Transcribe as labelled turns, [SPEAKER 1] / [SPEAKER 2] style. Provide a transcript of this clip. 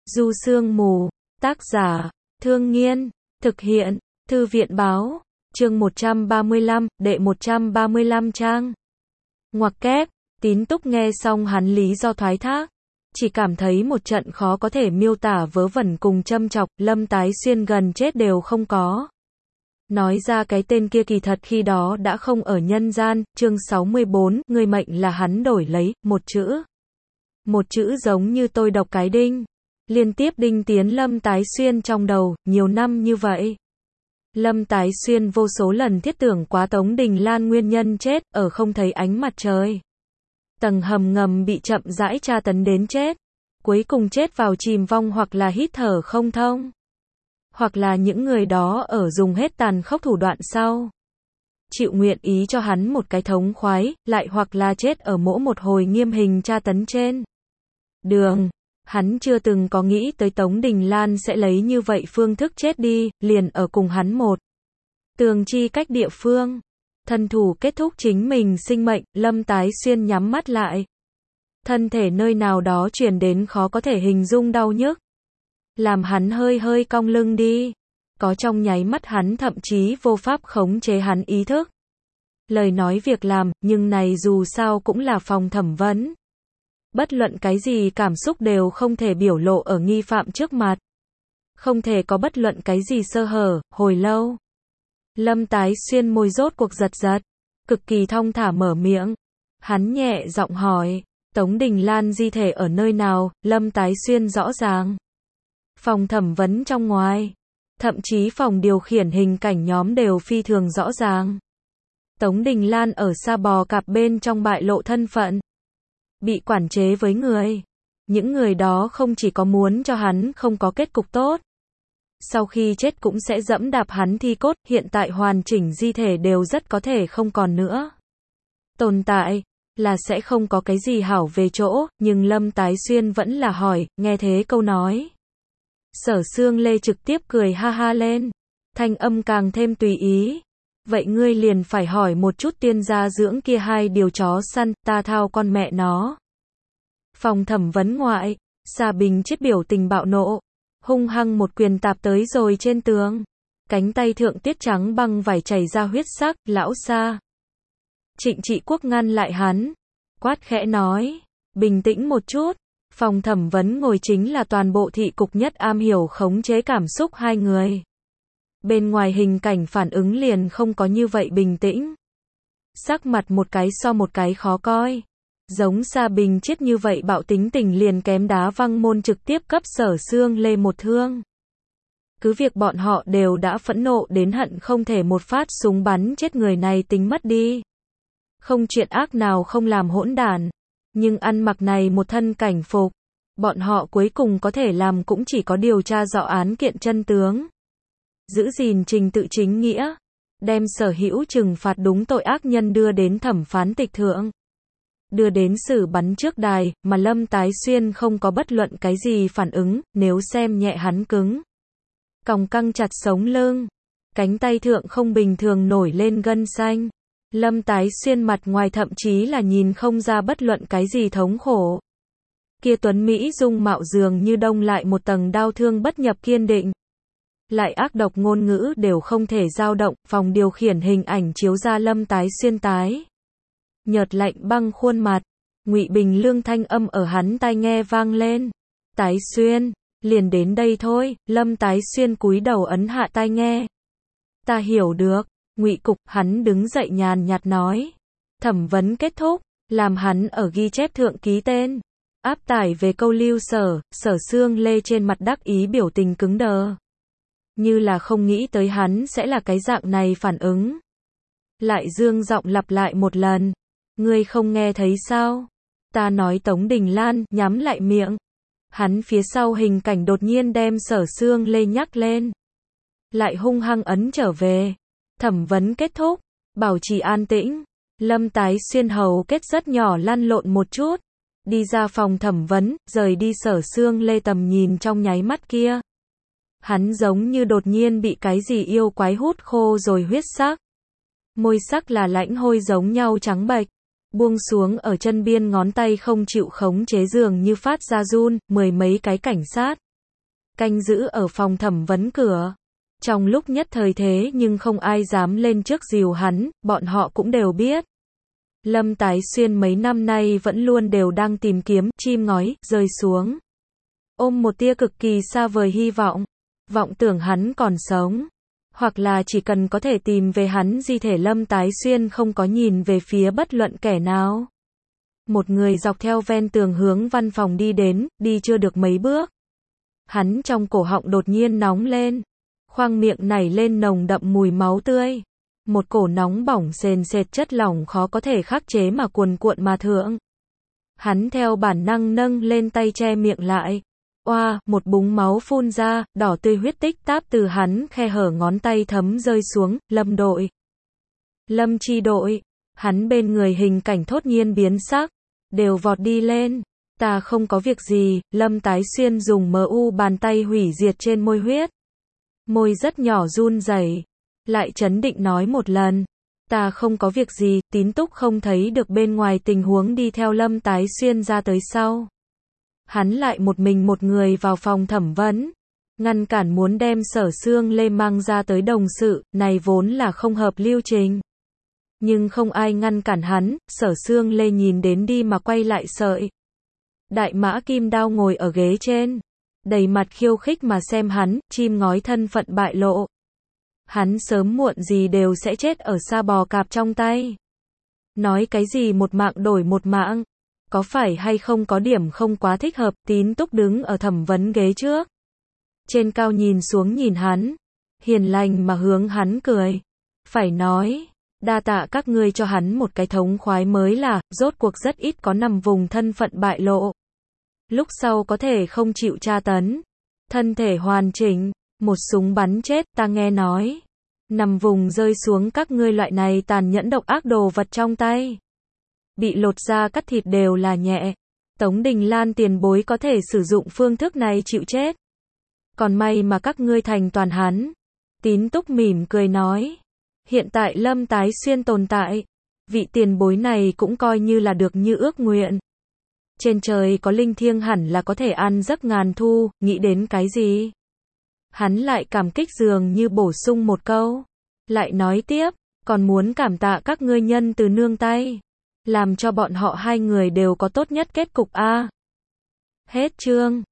[SPEAKER 1] Du Sương Mù, tác giả, Thương Nghiên, thực hiện, Thư viện báo, chương 135, đệ 135 trang. Ngoặc kép, Tín Túc nghe xong hắn lý do thoái thác, chỉ cảm thấy một trận khó có thể miêu tả vớ vẩn cùng châm chọc, Lâm Tái Xuyên gần chết đều không có. Nói ra cái tên kia kỳ thật khi đó đã không ở nhân gian, chương 64, người mệnh là hắn đổi lấy, một chữ. Một chữ giống như tôi độc cái đinh. Liên tiếp đinh tiến Lâm Tái Xuyên trong đầu, nhiều năm như vậy. Lâm Tái Xuyên vô số lần thiết tưởng quá Tống Đình Lan nguyên nhân chết, ở không thấy ánh mặt trời. Tầng hầm ngầm bị chậm rãi tra tấn đến chết. Cuối cùng chết vào chìm vong hoặc là hít thở không thông. Hoặc là những người đó ở dùng hết tàn khốc thủ đoạn sau. Chịu nguyện ý cho hắn một cái thống khoái, lại hoặc là chết ở mỗi một hồi nghiêm hình tra tấn trên đường. Hắn chưa từng có nghĩ tới Tống Đình Lan sẽ lấy như vậy phương thức chết đi, liền ở cùng hắn một tường chi cách địa phương. Thân thủ kết thúc chính mình sinh mệnh, Lâm Tái Xuyên nhắm mắt lại. Thân thể nơi nào đó truyền đến khó có thể hình dung đau nhức. Làm hắn hơi hơi cong lưng đi. Có trong nháy mắt hắn thậm chí vô pháp khống chế hắn ý thức. Lời nói việc làm, nhưng này dù sao cũng là phòng thẩm vấn. Bất luận cái gì cảm xúc đều không thể biểu lộ ở nghi phạm trước mặt. Không thể có bất luận cái gì sơ hở, hồi lâu. Lâm Tái Xuyên môi rốt cuộc giật giật. Cực kỳ thong thả mở miệng. Hắn nhẹ giọng hỏi. Tống Đình Lan di thể ở nơi nào, Lâm Tái Xuyên rõ ràng. Phòng thẩm vấn trong ngoài. Thậm chí phòng điều khiển hình cảnh nhóm đều phi thường rõ ràng. Tống Đình Lan ở xa bò cạp bên trong bại lộ thân phận. Bị quản chế với người. Những người đó không chỉ có muốn cho hắn không có kết cục tốt. Sau khi chết cũng sẽ dẫm đạp hắn thi cốt, hiện tại hoàn chỉnh di thể đều rất có thể không còn nữa. Tồn tại, là sẽ không có cái gì hảo về chỗ, nhưng Lâm Tái Xuyên vẫn là hỏi, nghe thế câu nói. Sở Sương Lê trực tiếp cười ha ha lên. Thanh âm càng thêm tùy ý. Vậy ngươi liền phải hỏi một chút tiên gia dưỡng kia hai điều chó săn, ta thao con mẹ nó. Phòng thẩm vấn ngoại, Sa Bình Chiết biểu tình bạo nộ. Hung hăng một quyền tạp tới rồi trên tường. Cánh tay thượng tiết trắng băng vải chảy ra huyết sắc, lão Sa. Trịnh Trị Quốc ngăn lại hắn. Quát khẽ nói. Bình tĩnh một chút. Phòng thẩm vấn ngồi chính là toàn bộ thị cục nhất am hiểu khống chế cảm xúc hai người. Bên ngoài hình cảnh phản ứng liền không có như vậy bình tĩnh. Sắc mặt một cái so một cái khó coi. Giống Sa Bình Chiết như vậy bạo tính tình liền kém đá văng môn trực tiếp cấp Sở Sương Lê một thương. Cứ việc bọn họ đều đã phẫn nộ đến hận không thể một phát súng bắn chết người này tính mất đi. Không chuyện ác nào không làm hỗn đản. Nhưng ăn mặc này một thân cảnh phục. Bọn họ cuối cùng có thể làm cũng chỉ có điều tra rõ án kiện chân tướng. Giữ gìn trình tự chính nghĩa. Đem sở hữu trừng phạt đúng tội ác nhân đưa đến thẩm phán tịch thượng. Đưa đến xử bắn trước đài, mà Lâm Tái Xuyên không có bất luận cái gì phản ứng, nếu xem nhẹ hắn cứng. Còng căng chặt sống lưng. Cánh tay thượng không bình thường nổi lên gân xanh. Lâm Tái Xuyên mặt ngoài thậm chí là nhìn không ra bất luận cái gì thống khổ. Kia tuấn Mỹ dung mạo dường như đông lại một tầng đau thương bất nhập kiên định. Lại ác độc ngôn ngữ đều không thể dao động, phòng điều khiển hình ảnh chiếu ra Lâm Tái Xuyên tái. Nhợt lạnh băng khuôn mặt, Ngụy Bình Lương thanh âm ở hắn tai nghe vang lên. Tái Xuyên, liền đến đây thôi, Lâm Tái Xuyên cúi đầu ấn hạ tai nghe. Ta hiểu được, Ngụy Cục, hắn đứng dậy nhàn nhạt nói. Thẩm vấn kết thúc, làm hắn ở ghi chép thượng ký tên. Áp tải về câu lưu Sở Sương Lê trên mặt đắc ý biểu tình cứng đờ. Như là không nghĩ tới hắn sẽ là cái dạng này phản ứng. Lại dương giọng lặp lại một lần. Ngươi không nghe thấy sao? Ta nói Tống Đình Lan, nhắm lại miệng. Hắn phía sau hình cảnh đột nhiên đem Sở Sương Lê nhắc lên. Lại hung hăng ấn trở về. Thẩm vấn kết thúc. Bảo trì an tĩnh. Lâm Tái Xuyên hầu kết rất nhỏ lăn lộn một chút. Đi ra phòng thẩm vấn, rời đi Sở Sương Lê tầm nhìn trong nháy mắt kia. Hắn giống như đột nhiên bị cái gì yêu quái hút khô rồi huyết sắc. Môi sắc là lãnh hôi giống nhau trắng bệch. Buông xuống ở chân biên ngón tay không chịu khống chế dường như phát ra run, mười mấy cái cảnh sát. canh giữ ở phòng thẩm vấn cửa. Trong lúc nhất thời thế nhưng không ai dám lên trước dìu hắn, bọn họ cũng đều biết. Lâm Tái Xuyên mấy năm nay vẫn luôn đều đang tìm kiếm, chim ngói, rơi xuống. Ôm một tia cực kỳ xa vời hy vọng. Vọng tưởng hắn còn sống. Hoặc là chỉ cần có thể tìm về hắn di thể. Lâm Tái Xuyên không có nhìn về phía bất luận kẻ nào. Một người dọc theo ven tường hướng văn phòng đi đến, đi chưa được mấy bước. Hắn trong cổ họng đột nhiên nóng lên. Khoang miệng nảy lên nồng đậm mùi máu tươi. Một cổ nóng bỏng sền sệt chất lỏng khó có thể khắc chế mà cuồn cuộn mà thượng. Hắn theo bản năng nâng lên tay che miệng lại. Oa, một búng máu phun ra, đỏ tươi huyết tích táp từ hắn khe hở ngón tay thấm rơi xuống. Lâm đội. Lâm Chi đội. Hắn bên người hình cảnh thốt nhiên biến sắc. Đều vọt đi lên. Ta không có việc gì. Lâm Tái Xuyên dùng bàn tay hủy diệt trên môi huyết. Môi rất nhỏ run rẩy, lại trấn định nói một lần. Ta không có việc gì. Tín Túc không thấy được bên ngoài tình huống đi theo Lâm Tái Xuyên ra tới sau. Hắn lại một mình một người vào phòng thẩm vấn. Ngăn cản muốn đem Sở Xương Lê mang ra tới đồng sự, này vốn là không hợp lưu trình. Nhưng không ai ngăn cản hắn, Sở Xương Lê nhìn đến đi mà quay lại sợi. Đại Mã Kim Đao ngồi ở ghế trên. Đầy mặt khiêu khích mà xem hắn, chim ngói thân phận bại lộ. Hắn sớm muộn gì đều sẽ chết ở sa bò cạp trong tay. Nói cái gì một mạng đổi một mạng. Có phải hay không có điểm không quá thích hợp. Tín Túc đứng ở thẩm vấn ghế trước. Trên cao nhìn xuống nhìn hắn. Hiền lành mà hướng hắn cười. Phải nói, đa tạ các ngươi cho hắn một cái thống khoái mới là, rốt cuộc rất ít có nằm vùng thân phận bại lộ. Lúc sau có thể không chịu tra tấn. Thân thể hoàn chỉnh, một súng bắn chết, ta nghe nói. Nằm vùng rơi xuống các ngươi loại này tàn nhẫn độc ác đồ vật trong tay. Bị lột da cắt thịt đều là nhẹ. Tống Đình Lan tiền bối có thể sử dụng phương thức này chịu chết. Còn may mà các ngươi thành toàn hắn. Tín Túc mỉm cười nói. Hiện tại Lâm Tái Xuyên tồn tại. Vị tiền bối này cũng coi như là được như ước nguyện. Trên trời có linh thiêng hẳn là có thể ăn giấc ngàn thu, nghĩ đến cái gì? Hắn lại cảm kích dường như bổ sung một câu. Lại nói tiếp, còn muốn cảm tạ các ngươi nhân từ nương tay. Làm cho bọn họ hai người đều có tốt nhất kết cục a. Hết chương.